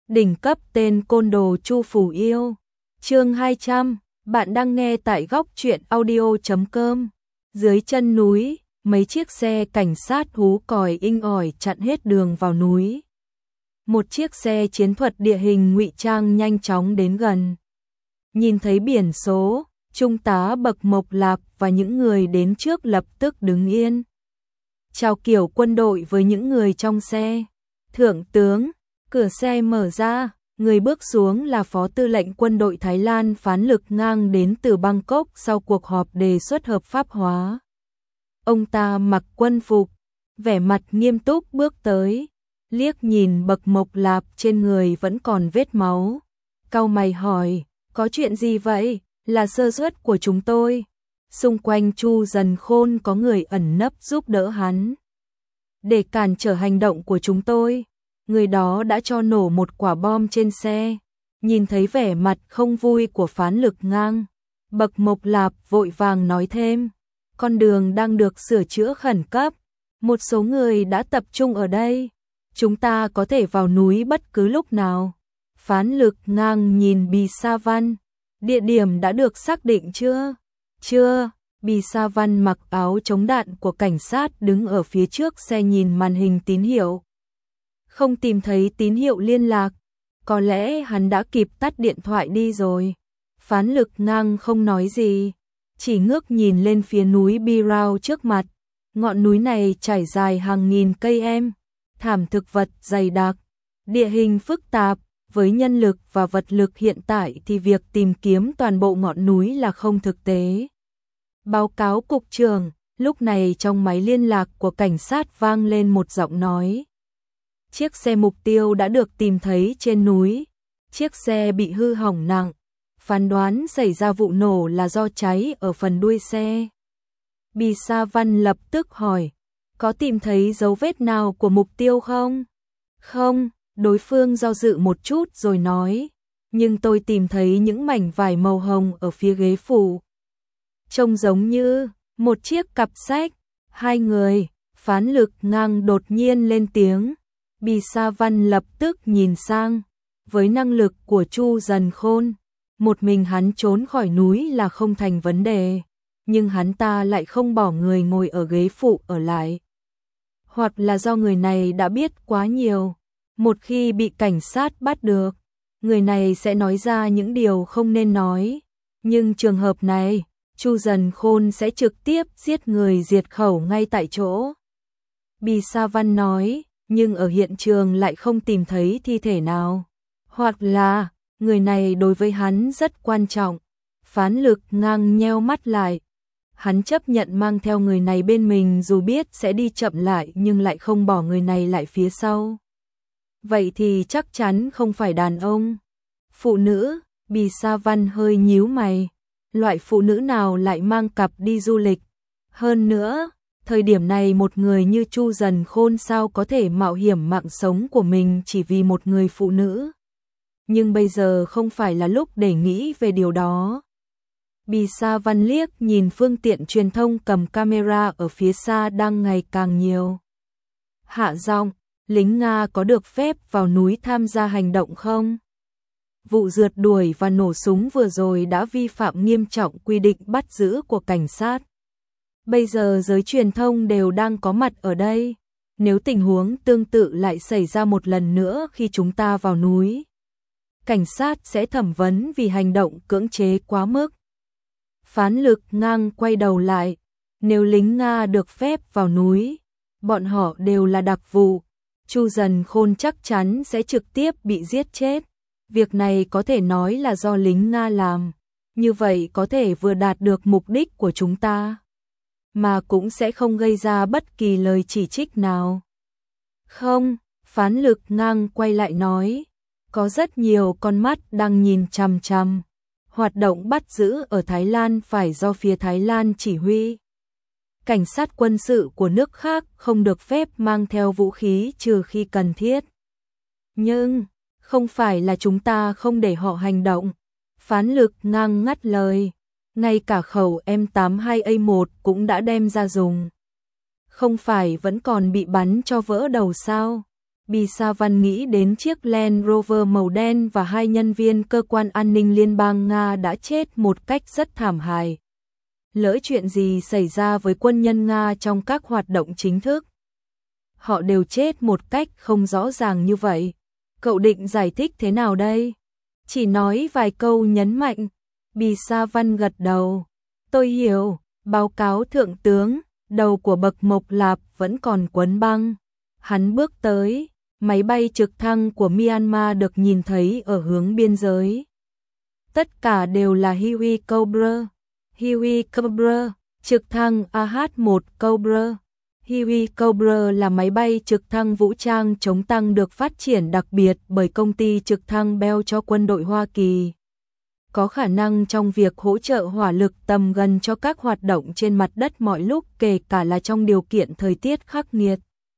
Đỉnh cấp tên côn đồ Chu Phủ Yêu. Chương 200, bạn đang nghe tại góc truyện audio.com. Dưới chân núi, mấy chiếc xe cảnh sát hú còi inh ỏi chặn hết đường vào núi. Một chiếc xe chiến thuật địa hình ngụy trang nhanh chóng đến gần. Nhìn thấy biển số, Trung tá Bậc Mộc Lạp và những người đến trước lập tức đứng yên. Chào kiểu quân đội với những người trong xe. Thượng tướng, cửa xe mở ra, người bước xuống là Phó Tư lệnh quân đội Thái Lan Phán Lực Ngang đến từ Bangkok sau cuộc họp đề xuất hợp pháp hóa. Ông ta mặc quân phục, vẻ mặt nghiêm túc bước tới, liếc nhìn Bậc Mộc Lạp trên người vẫn còn vết máu. Cau mày hỏi, có chuyện gì vậy? Là sơ suất của chúng tôi. Xung quanh Chu Dần Khôn có người ẩn nấp giúp đỡ hắn. Để cản trở hành động của chúng tôi, người đó đã cho nổ một quả bom trên xe. Nhìn thấy vẻ mặt không vui của Phán Lực Ngang, Bậc Mộc Lạp vội vàng nói thêm, con đường đang được sửa chữa khẩn cấp, một số người đã tập trung ở đây, chúng ta có thể vào núi bất cứ lúc nào. Phán Lực Ngang nhìn Bì Sa Văn, địa điểm đã được xác định chưa? Chưa. Bì Sa Văn mặc áo chống đạn của cảnh sát đứng ở phía trước xe nhìn màn hình tín hiệu. Không tìm thấy tín hiệu liên lạc, có lẽ hắn đã kịp tắt điện thoại đi rồi. Phán Lực Ngang không nói gì, chỉ ngước nhìn lên phía núi Birao trước mặt. Ngọn núi này trải dài hàng nghìn cây em, thảm thực vật dày đặc, địa hình phức tạp, với nhân lực và vật lực hiện tại thì việc tìm kiếm toàn bộ ngọn núi là không thực tế. Báo cáo cục trưởng, lúc này trong máy liên lạc của cảnh sát vang lên một giọng nói. Chiếc xe mục tiêu đã được tìm thấy trên núi, chiếc xe bị hư hỏng nặng, phán đoán xảy ra vụ nổ là do cháy ở phần đuôi xe. Bì Sa Văn lập tức hỏi, có tìm thấy dấu vết nào của mục tiêu không? Không, đối phương do dự một chút rồi nói, nhưng tôi tìm thấy những mảnh vải màu hồng ở phía ghế phụ. Trông giống như một chiếc cặp sách. Hai người. Phán Lực Ngang đột nhiên lên tiếng. Bì Sa Văn lập tức nhìn sang. Với năng lực của Chu Dần Khôn, một mình hắn trốn khỏi núi là không thành vấn đề, nhưng hắn ta lại không bỏ người ngồi ở ghế phụ ở lại. Hoặc là do người này đã biết quá nhiều, một khi bị cảnh sát bắt được, người này sẽ nói ra những điều không nên nói, nhưng trường hợp này Chu Dần Khôn sẽ trực tiếp giết người diệt khẩu ngay tại chỗ. Bì Sa Văn nói, nhưng ở hiện trường lại không tìm thấy thi thể nào. Hoặc là, người này đối với hắn rất quan trọng. Phán Lực Ngang nheo mắt lại. Hắn chấp nhận mang theo người này bên mình dù biết sẽ đi chậm lại nhưng lại không bỏ người này lại phía sau. Vậy thì chắc chắn không phải đàn ông. Phụ nữ, Bì Sa Văn hơi nhíu mày. Loại phụ nữ nào lại mang cặp đi du lịch? Hơn nữa, thời điểm này một người như Chu Dần Khôn sao có thể mạo hiểm mạng sống của mình chỉ vì một người phụ nữ? Nhưng bây giờ không phải là lúc để nghĩ về điều đó. Bì Sa Văn liếc nhìn phương tiện truyền thông cầm camera ở phía xa đang ngày càng nhiều. Hạ giọng, lính Nga có được phép vào núi tham gia hành động không? Vụ rượt đuổi và nổ súng vừa rồi đã vi phạm nghiêm trọng quy định bắt giữ của cảnh sát. Bây giờ giới truyền thông đều đang có mặt ở đây. Nếu tình huống tương tự lại xảy ra một lần nữa khi chúng ta vào núi, cảnh sát sẽ thẩm vấn vì hành động cưỡng chế quá mức. Phán Lực Ngang quay đầu lại. Nếu lính Nga được phép vào núi, bọn họ đều là đặc vụ. Chu Dần Khôn chắc chắn sẽ trực tiếp bị giết chết. Việc này có thể nói là do lính Nga làm, như vậy có thể vừa đạt được mục đích của chúng ta, mà cũng sẽ không gây ra bất kỳ lời chỉ trích nào. Không, Phán Lực Ngang quay lại nói, có rất nhiều con mắt đang nhìn chằm chằm. Hoạt động bắt giữ ở Thái Lan phải do phía Thái Lan chỉ huy. Cảnh sát quân sự của nước khác không được phép mang theo vũ khí trừ khi cần thiết. Nhưng không phải là chúng ta không để họ hành động. Phán Lực Ngang ngắt lời. Ngay cả khẩu M82A1 cũng đã đem ra dùng. Không phải vẫn còn bị bắn cho vỡ đầu sao? Bì Sa Văn nghĩ đến chiếc Land Rover màu đen và 2 nhân viên cơ quan an ninh liên bang Nga đã chết một cách rất thảm hại. Lỡ chuyện gì xảy ra với quân nhân Nga trong các hoạt động chính thức? Họ đều chết một cách không rõ ràng như vậy. Cậu định giải thích thế nào đây? Chỉ nói vài câu nhấn mạnh. Bì Sa Văn gật đầu. Tôi hiểu, báo cáo thượng tướng, đầu của Bậc Mộc Lạp vẫn còn quấn băng. Hắn bước tới, máy bay trực thăng của Myanmar được nhìn thấy ở hướng biên giới. Tất cả đều là Huey Cobra. Huey Cobra, trực thăng AH-1 Cobra. Huey Cobra là máy bay trực thăng vũ trang chống tăng được phát triển đặc biệt bởi công ty trực thăng Bell cho quân đội Hoa Kỳ. Có khả năng trong việc hỗ trợ hỏa lực tầm gần cho các hoạt động trên mặt đất mọi lúc, kể cả là trong điều kiện thời tiết khắc nghiệt.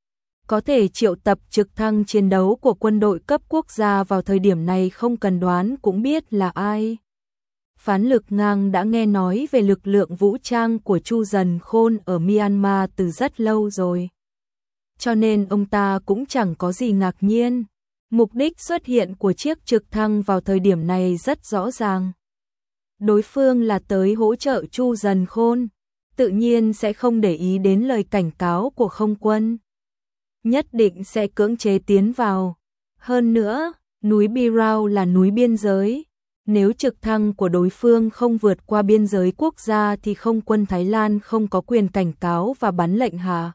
Có thể triệu tập trực thăng chiến đấu của quân đội cấp quốc gia vào thời điểm này không cần đoán cũng biết là ai. Phán Lực Ngang đã nghe nói về lực lượng vũ trang của Chu Dần Khôn ở Myanmar từ rất lâu rồi. Cho nên ông ta cũng chẳng có gì ngạc nhiên. Mục đích xuất hiện của chiếc trực thăng vào thời điểm này rất rõ ràng. Đối phương là tới hỗ trợ Chu Dần Khôn, tự nhiên sẽ không để ý đến lời cảnh cáo của không quân. Nhất định sẽ cưỡng chế tiến vào. Hơn nữa, núi Birao là núi biên giới. Nếu trực thăng của đối phương không vượt qua biên giới quốc gia thì không quân Thái Lan không có quyền cảnh cáo và bắn lệnh hạ.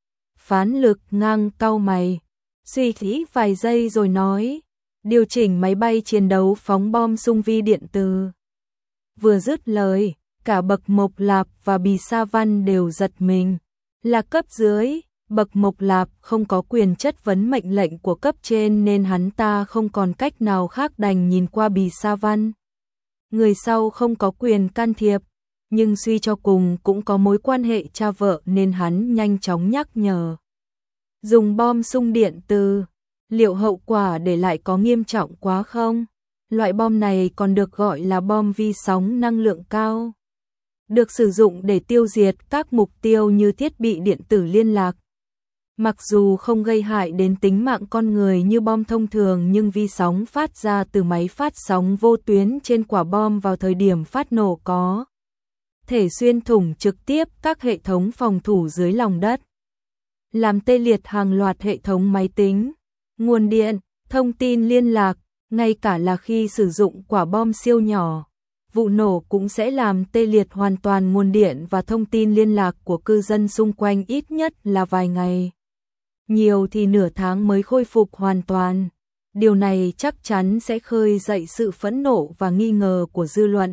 Phán Lực Ngang cau mày, suy nghĩ vài giây rồi nói, điều chỉnh máy bay chiến đấu phóng bom xung vi điện từ. Vừa dứt lời, cả Bậc Mộc Lạp và Bì Sa Văn đều giật mình. Là cấp dưới, Bậc Mộc Lạp không có quyền chất vấn mệnh lệnh của cấp trên nên hắn ta không còn cách nào khác đành nhìn qua Bì Sa Văn. Người sau không có quyền can thiệp, nhưng suy cho cùng cũng có mối quan hệ cha vợ nên hắn nhanh chóng nhắc nhở. Dùng bom xung điện từ, liệu hậu quả để lại có nghiêm trọng quá không? Loại bom này còn được gọi là bom vi sóng năng lượng cao, được sử dụng để tiêu diệt các mục tiêu như thiết bị điện tử liên lạc. Mặc dù không gây hại đến tính mạng con người như bom thông thường nhưng vi sóng phát ra từ máy phát sóng vô tuyến trên quả bom vào thời điểm phát nổ có thể xuyên thủng trực tiếp các hệ thống phòng thủ dưới lòng đất, làm tê liệt hàng loạt hệ thống máy tính, nguồn điện, thông tin liên lạc, ngay cả là khi sử dụng quả bom siêu nhỏ. Vụ nổ cũng sẽ làm tê liệt hoàn toàn nguồn điện và thông tin liên lạc của cư dân xung quanh ít nhất là vài ngày. Nhiều thì nửa tháng mới khôi phục hoàn toàn. Điều này chắc chắn sẽ khơi dậy sự phẫn nộ và nghi ngờ của dư luận.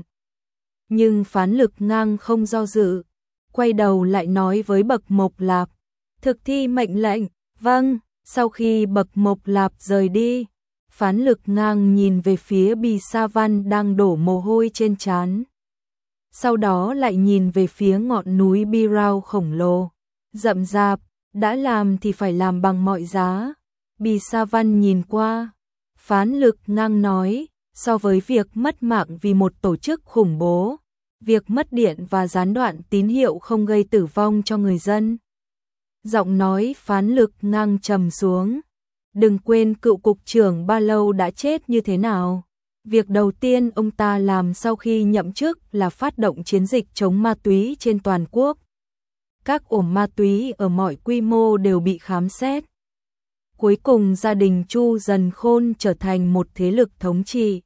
Nhưng Phán Lực Ngang không do dự, quay đầu lại nói với Bậc Mộc Lạp, thực thi mệnh lệnh. Vâng. Sau khi Bậc Mộc Lạp rời đi, Phán Lực Ngang nhìn về phía Bì Sa Văn đang đổ mồ hôi trên trán. Sau đó lại nhìn về phía ngọn núi Birao khổng lồ, rậm rạp, đã làm thì phải làm bằng mọi giá. Bì Sa Văn nhìn qua, Phán Lực Ngang nói, so với việc mất mạng vì một tổ chức khủng bố, việc mất điện và gián đoạn tín hiệu không gây tử vong cho người dân. Giọng nói Phán Lực Ngang trầm xuống. Đừng quên cựu cục trưởng Ba Lâu đã chết như thế nào. Việc đầu tiên ông ta làm sau khi nhậm chức là phát động chiến dịch chống ma túy trên toàn quốc. Các ổ ma túy ở mọi quy mô đều bị khám xét. Cuối cùng gia đình Chu Dần Khôn trở thành một thế lực thống trị.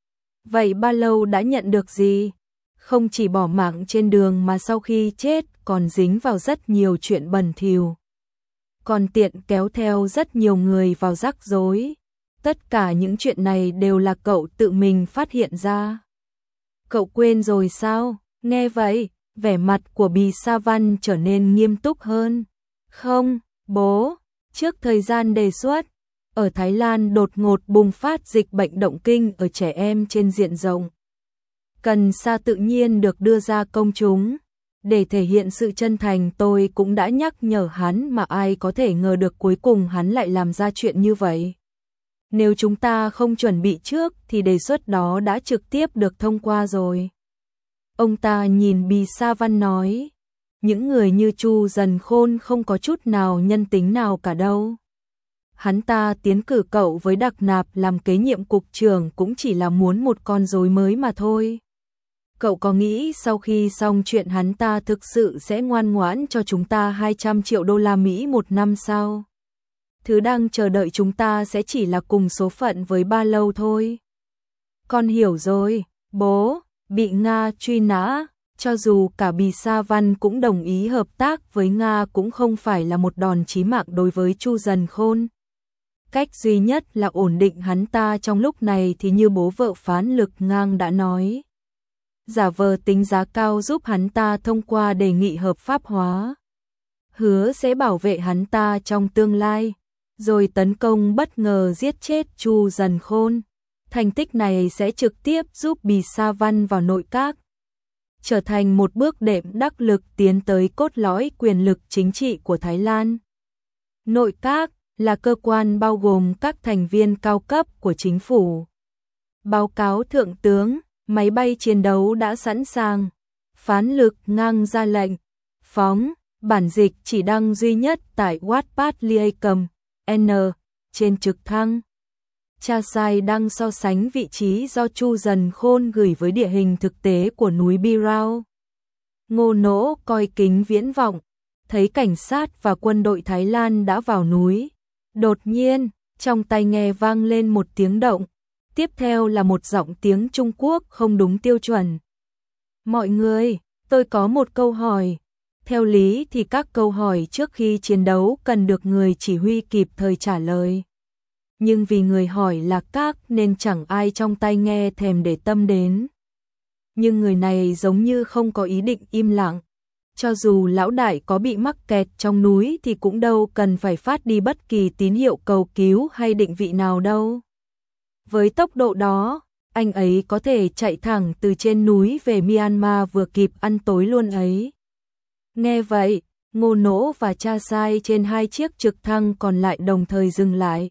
Vậy Ba Lâu đã nhận được gì? Không chỉ bỏ mạng trên đường mà sau khi chết còn dính vào rất nhiều chuyện bẩn thỉu, còn tiện kéo theo rất nhiều người vào rắc rối. Tất cả những chuyện này đều là cậu tự mình phát hiện ra. Cậu quên rồi sao? Nghe vậy, vẻ mặt của Bì Sa Văn trở nên nghiêm túc hơn. Không, bố, trước thời gian đề xuất, ở Thái Lan đột ngột bùng phát dịch bệnh động kinh ở trẻ em trên diện rộng. Cần Sa tự nhiên được đưa ra công chúng. Để thể hiện sự chân thành tôi cũng đã nhắc nhở hắn mà ai có thể ngờ được cuối cùng hắn lại làm ra chuyện như vậy. Nếu chúng ta không chuẩn bị trước thì đề xuất đó đã trực tiếp được thông qua rồi. Ông ta nhìn Bì Sa Văn nói, những người như Chu Dần Khôn không có chút nào nhân tính nào cả đâu. hắn ta tiến cử cậu với đặc nạp làm kế nhiệm cục trưởng cũng chỉ là muốn một con rối mới mà thôi. Cậu có nghĩ sau khi xong chuyện hắn ta thực sự sẽ ngoan ngoãn cho chúng ta 200 triệu đô la Mỹ một năm sao? Thứ đang chờ đợi chúng ta sẽ chỉ là cùng số phận với Ba Lâu thôi. Con hiểu rồi, bố, bị Nga truy nã, cho dù cả Bì Sa Văn cũng đồng ý hợp tác với Nga cũng không phải là một đòn chí mạng đối với Chu Dần Khôn. Cách duy nhất là ổn định hắn ta trong lúc này thì như bố vợ Phán Lực Ngang đã nói. Giả vờ tính giá cao giúp hắn ta thông qua đề nghị hợp pháp hóa. Hứa sẽ bảo vệ hắn ta trong tương lai, rồi tấn công bất ngờ giết chết Chu Dần Khôn. Thành tích này sẽ trực tiếp giúp Bì Sa Văn vào nội các, trở thành một bước đệm đắc lực tiến tới cốt lõi quyền lực chính trị của Thái Lan. Nội các là cơ quan bao gồm các thành viên cao cấp của chính phủ. Báo cáo thượng tướng, máy bay chiến đấu đã sẵn sàng. Phán Lực Ngang ra lệnh, phóng, bản dịch chỉ đăng duy nhất tại Wattpad Liacom N trên trực thăng. Cha Sai đang so sánh vị trí do Chu Dần Khôn gửi với địa hình thực tế của núi Birao. Ngô Nỗ coi kính viễn vọng, thấy cảnh sát và quân đội Thái Lan đã vào núi. Đột nhiên, trong tai nghe vang lên một tiếng động, tiếp theo là một giọng tiếng Trung Quốc không đúng tiêu chuẩn. Mọi người, tôi có một câu hỏi. Theo lý thì các câu hỏi trước khi chiến đấu cần được người chỉ huy kịp thời trả lời. Nhưng vì người hỏi là các nên chẳng ai trong tai nghe thèm để tâm đến. Nhưng người này giống như không có ý định im lặng. Cho dù lão đại có bị mắc kẹt trong núi thì cũng đâu cần phải phát đi bất kỳ tín hiệu cầu cứu hay định vị nào đâu. Với tốc độ đó, anh ấy có thể chạy thẳng từ trên núi về Myanmar vừa kịp ăn tối luôn ấy. Nghe vậy, Ngô Nỗ và Cha Sai trên hai chiếc trực thăng còn lại đồng thời dừng lại.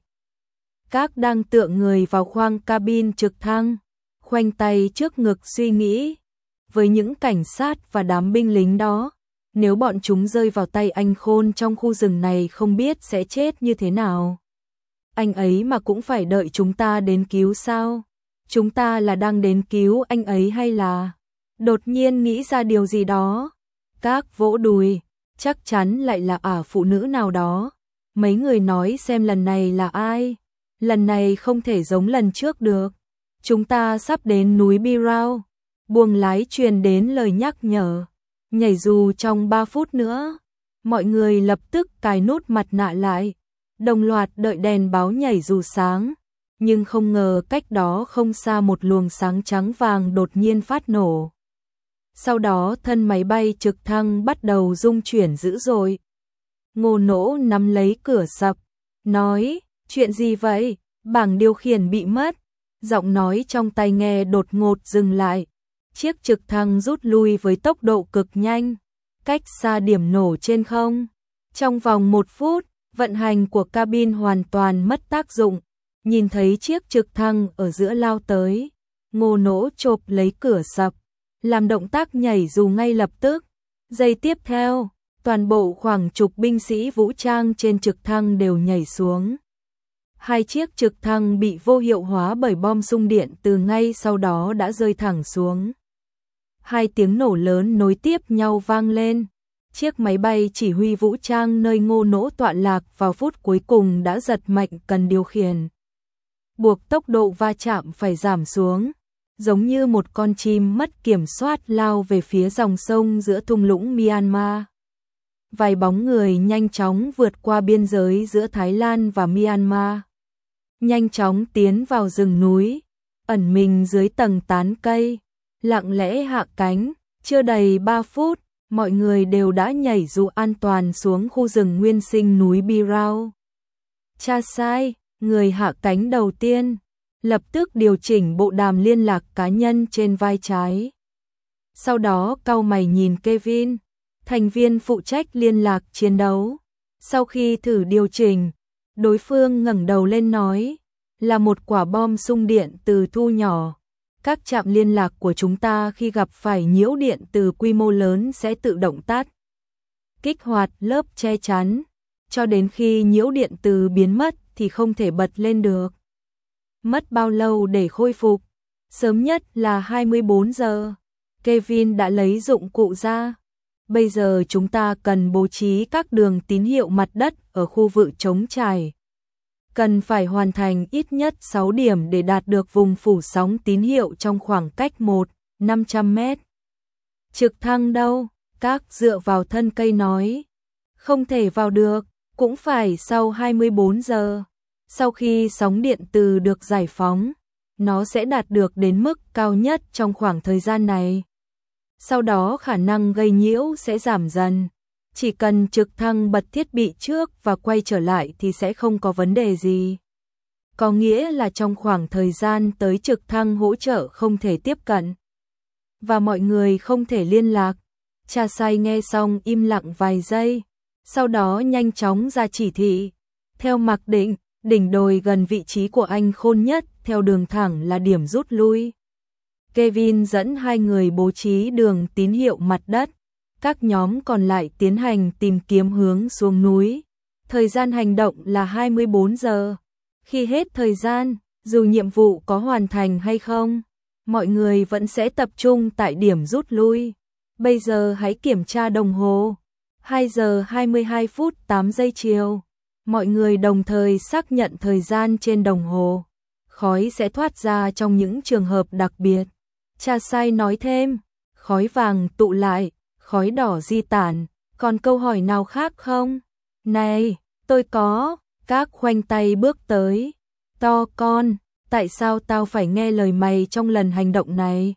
Các đang tựa người vào khoang cabin trực thăng, khoanh tay trước ngực suy nghĩ. Với những cảnh sát và đám binh lính đó, nếu bọn chúng rơi vào tay anh Khôn trong khu rừng này không biết sẽ chết như thế nào. Anh ấy mà cũng phải đợi chúng ta đến cứu sao? Chúng ta là đang đến cứu anh ấy hay là đột nhiên nghĩ ra điều gì đó? Các vỗ đùi, chắc chắn lại là phụ nữ nào đó. Mấy người nói xem lần này là ai? Lần này không thể giống lần trước được. Chúng ta sắp đến núi Birao. Buồng lái truyền đến lời nhắc nhở. Nhảy dù trong 3 phút nữa. Mọi người lập tức cài nút mặt nạ lại. Đồng loạt đợi đèn báo nhảy dù sáng. Nhưng không ngờ cách đó không xa một luồng sáng trắng vàng đột nhiên phát nổ. Sau đó thân máy bay trực thăng bắt đầu rung chuyển dữ dội. Ngô Nỗ nắm lấy cửa sập, nói, chuyện gì vậy? Bảng điều khiển bị mất. Giọng nói trong tai nghe đột ngột dừng lại. Chiếc trực thăng rút lui với tốc độ cực nhanh, cách xa điểm nổ trên không. Trong vòng 1 phút, vận hành của cabin hoàn toàn mất tác dụng. Nhìn thấy chiếc trực thăng ở giữa lao tới, Ngô Nỗ chộp lấy cửa sập, làm động tác nhảy dù ngay lập tức. Giây tiếp theo, toàn bộ khoảng chục binh sĩ vũ trang trên trực thăng đều nhảy xuống. Hai chiếc trực thăng bị vô hiệu hóa bởi bom xung điện từ ngay sau đó đã rơi thẳng xuống. Hai tiếng nổ lớn nối tiếp nhau vang lên. Chiếc máy bay chỉ huy vũ trang nơi Ngô Nỗ tọa lạc vào phút cuối cùng đã giật mạnh cần điều khiển. Buộc tốc độ va chạm phải giảm xuống, giống như một con chim mất kiểm soát lao về phía dòng sông giữa thung lũng Myanmar. Vài bóng người nhanh chóng vượt qua biên giới giữa Thái Lan và Myanmar. Nhanh chóng tiến vào rừng núi, ẩn mình dưới tầng tán cây, lặng lẽ hạ cánh. Chưa đầy 3 phút, mọi người đều đã nhảy dù an toàn xuống khu rừng nguyên sinh núi Birao. Cha Sai, người hạ cánh đầu tiên, lập tức điều chỉnh bộ đàm liên lạc cá nhân trên vai trái. Sau đó cau mày nhìn Kevin, thành viên phụ trách liên lạc chiến đấu. Sau khi thử điều chỉnh, đối phương ngẩng đầu lên nói, là một quả bom xung điện từ thu nhỏ. Các trạm liên lạc của chúng ta khi gặp phải nhiễu điện từ quy mô lớn sẽ tự động tắt. Kích hoạt lớp che chắn, cho đến khi nhiễu điện từ biến mất thì không thể bật lên được. Mất bao lâu để khôi phục? Sớm nhất là 24 giờ. Kevin đã lấy dụng cụ ra. Bây giờ chúng ta cần bố trí các đường tín hiệu mặt đất ở khu vực trống trải. Cần phải hoàn thành ít nhất 6 điểm để đạt được vùng phủ sóng tín hiệu trong khoảng cách 500 mét. Trực thăng đâu? Các dựa vào thân cây nói. Không thể vào được, cũng phải sau 24 giờ. Sau khi sóng điện từ được giải phóng, nó sẽ đạt được đến mức cao nhất trong khoảng thời gian này. Sau đó khả năng gây nhiễu sẽ giảm dần. Chỉ cần trực thăng bật thiết bị trước và quay trở lại thì sẽ không có vấn đề gì. Có nghĩa là trong khoảng thời gian tới trực thăng hỗ trợ không thể tiếp cận. Và mọi người không thể liên lạc. Cha Sai nghe xong im lặng vài giây. Sau đó nhanh chóng ra chỉ thị. Theo mặc định, đỉnh đồi gần vị trí của anh Khôn nhất theo đường thẳng là điểm rút lui. Kevin dẫn hai người bố trí đường tín hiệu mặt đất. Các nhóm còn lại tiến hành tìm kiếm hướng xuống núi. Thời gian hành động là 24 giờ. Khi hết thời gian, dù nhiệm vụ có hoàn thành hay không, mọi người vẫn sẽ tập trung tại điểm rút lui. Bây giờ hãy kiểm tra đồng hồ. 2 giờ 22 phút 8 giây chiều. Mọi người đồng thời xác nhận thời gian trên đồng hồ. Khói sẽ thoát ra trong những trường hợp đặc biệt. Cha Sai nói thêm, khói vàng tụ lại, khói đỏ di tản, còn câu hỏi nào khác không? Này, tôi có, các khoanh tay bước tới. To con, tại sao tao phải nghe lời mày trong lần hành động này?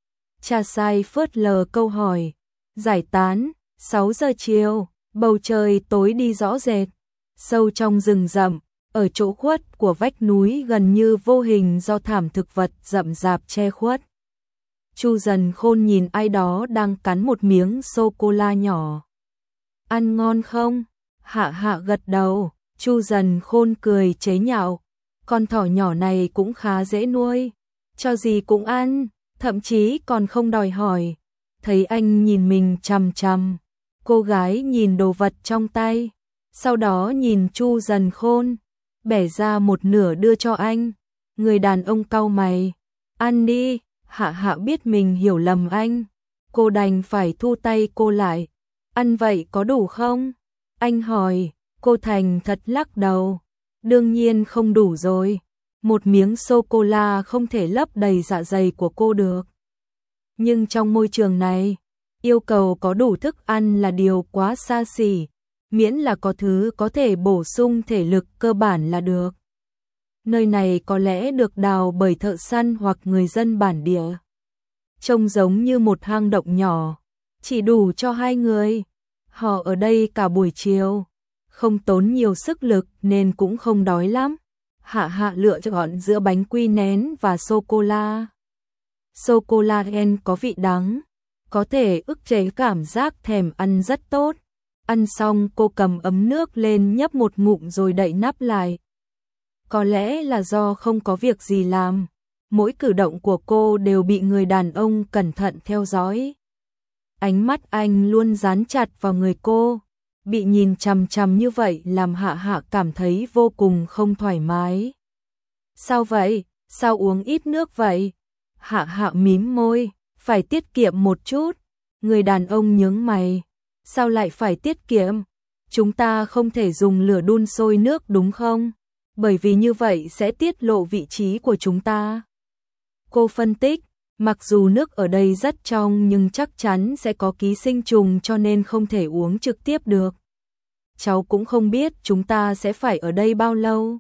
Cha Sai phớt lờ câu hỏi, giải tán, 6 giờ chiều, bầu trời tối đi rõ rệt. Sâu trong rừng rậm, ở chỗ khuất của vách núi gần như vô hình do thảm thực vật rậm rạp che khuất. Chu Dần Khôn nhìn ai đó đang cắn một miếng sô-cô-la nhỏ. Ăn ngon không? Hạ Hạ gật đầu. Chu Dần Khôn cười chế nhạo. Con thỏ nhỏ này cũng khá dễ nuôi. Cho gì cũng ăn, thậm chí còn không đòi hỏi. Thấy anh nhìn mình chằm chằm, cô gái nhìn đồ vật trong tay. Sau đó nhìn Chu Dần Khôn, bẻ ra một nửa đưa cho anh. Người đàn ông cau mày. Ăn đi. Hạ Hạ biết mình hiểu lầm anh. Cô đành phải thu tay cô lại. Ăn vậy có đủ không? Anh hỏi. Cô thành thật lắc đầu. Đương nhiên không đủ rồi. Một miếng sô-cô-la không thể lấp đầy dạ dày của cô được. Nhưng trong môi trường này, yêu cầu có đủ thức ăn là điều quá xa xỉ. Miễn là có thứ có thể bổ sung thể lực cơ bản là được. Nơi này có lẽ được đào bởi thợ săn hoặc người dân bản địa. Trông giống như một hang động nhỏ, chỉ đủ cho hai người. Họ ở đây cả buổi chiều, không tốn nhiều sức lực nên cũng không đói lắm. Hạ Hạ lựa chọn giữa bánh quy nén và sô-cô-la. Sô-cô-la đen có vị đắng, có thể ức chế cảm giác thèm ăn rất tốt. Ăn xong cô cầm ấm nước lên nhấp một ngụm rồi đậy nắp lại. Có lẽ là do không có việc gì làm, mỗi cử động của cô đều bị người đàn ông cẩn thận theo dõi. Ánh mắt anh luôn dán chặt vào người cô, bị nhìn chằm chằm như vậy làm Hạ Hạ cảm thấy vô cùng không thoải mái. Sao vậy? Sao uống ít nước vậy? Hạ Hạ mím môi, phải tiết kiệm một chút. Người đàn ông nhướng mày, sao lại phải tiết kiệm? Chúng ta không thể dùng lửa đun sôi nước đúng không? Bởi vì như vậy sẽ tiết lộ vị trí của chúng ta. Cô phân tích, mặc dù nước ở đây rất trong nhưng chắc chắn sẽ có ký sinh trùng cho nên không thể uống trực tiếp được. Cháu cũng không biết chúng ta sẽ phải ở đây bao lâu.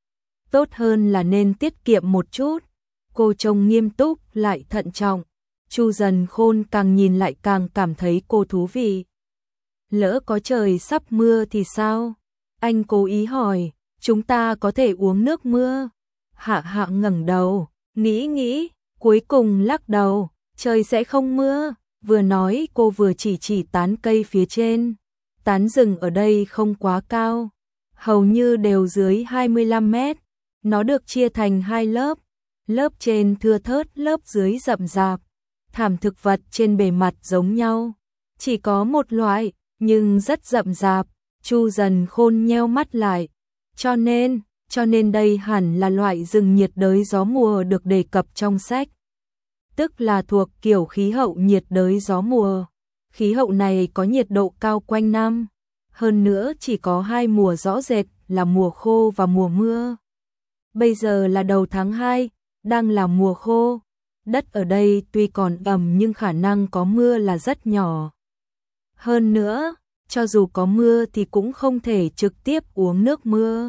Tốt hơn là nên tiết kiệm một chút. Cô trông nghiêm túc lại thận trọng. Chu Dần Khôn càng nhìn lại càng cảm thấy cô thú vị. Lỡ có trời sắp mưa thì sao? Anh cố ý hỏi. Chúng ta có thể uống nước mưa. Hạ Hạ ngẩng đầu, nghĩ, cuối cùng lắc đầu, trời sẽ không mưa. Vừa nói cô vừa chỉ tán cây phía trên. Tán rừng ở đây không quá cao, hầu như đều dưới 25 mét. Nó được chia thành hai lớp, lớp trên thưa thớt, lớp dưới rậm rạp. Thảm thực vật trên bề mặt giống nhau, chỉ có một loại, nhưng rất rậm rạp. Chu Dần Khôn nheo mắt lại. Cho nên, cho nên đây hẳn là loại rừng nhiệt đới gió mùa được đề cập trong sách. Tức là thuộc kiểu khí hậu nhiệt đới gió mùa. Khí hậu này có nhiệt độ cao quanh năm, hơn nữa chỉ có 2 mùa rõ rệt là mùa khô và mùa mưa. Bây giờ là đầu tháng 2, đang là mùa khô. Đất ở đây tuy còn ẩm nhưng khả năng có mưa là rất nhỏ. Hơn nữa, cho dù có mưa thì cũng không thể trực tiếp uống nước mưa.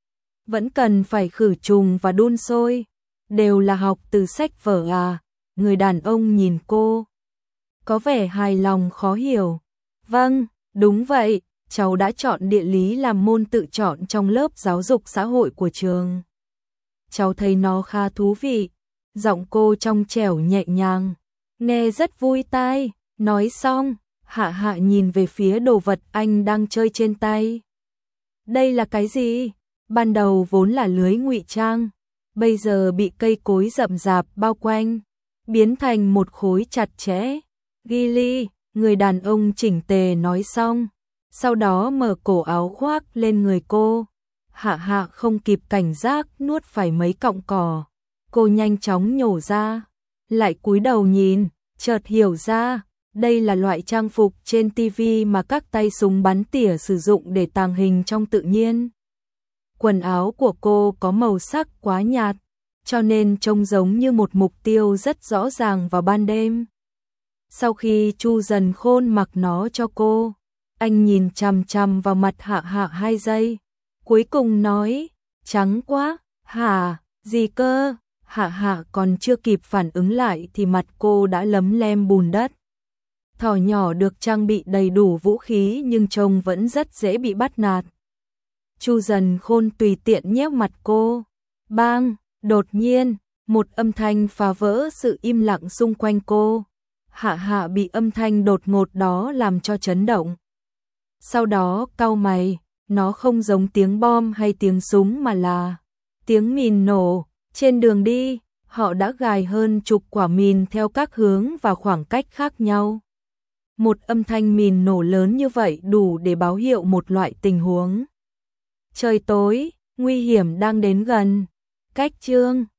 Vẫn cần phải khử trùng và đun sôi. Đều là học từ sách vở à? Người đàn ông nhìn cô, có vẻ hài lòng khó hiểu. Vâng, đúng vậy, cháu đã chọn địa lý làm môn tự chọn trong lớp giáo dục xã hội của trường. Cháu thấy nó khá thú vị. Giọng cô trong trẻo nhẹ nhàng, nghe rất vui tai. Nói xong, Hạ Hạ nhìn về phía đồ vật anh đang chơi trên tay. Đây là cái gì? Ban đầu vốn là lưới ngụy trang, bây giờ bị cây cối rậm rạp bao quanh, biến thành một khối chặt chẽ. Gilly, người đàn ông chỉnh tề nói xong, sau đó mở cổ áo khoác lên người cô. Hạ Hạ không kịp cảnh giác nuốt phải mấy cọng cỏ. Cô nhanh chóng nhổ ra, lại cúi đầu nhìn, chợt hiểu ra, đây là loại trang phục trên TV mà các tay súng bắn tỉa sử dụng để tàng hình trong tự nhiên. Quần áo của cô có màu sắc quá nhạt, cho nên trông giống như một mục tiêu rất rõ ràng vào ban đêm. Sau khi Chu Dần Khôn mặc nó cho cô, anh nhìn chằm chằm vào mặt Hạ Hạ 2 giây, cuối cùng nói, trắng quá. Hả, gì cơ? Hạ Hạ còn chưa kịp phản ứng lại thì mặt cô đã lấm lem bùn đất. Thỏ nhỏ được trang bị đầy đủ vũ khí nhưng trông vẫn rất dễ bị bắt nạt. Chu Dần Khôn tùy tiện nhéo mặt cô. Bang, đột nhiên, một âm thanh phá vỡ sự im lặng xung quanh cô. Hạ Hạ bị âm thanh đột ngột đó làm cho chấn động. Sau đó cau mày, nó không giống tiếng bom hay tiếng súng mà là tiếng mìn nổ. Trên đường đi, họ đã gài hơn chục quả mìn theo các hướng và khoảng cách khác nhau. Một âm thanh mìn nổ lớn như vậy đủ để báo hiệu một loại tình huống. Trời tối, nguy hiểm đang đến gần. Cách chương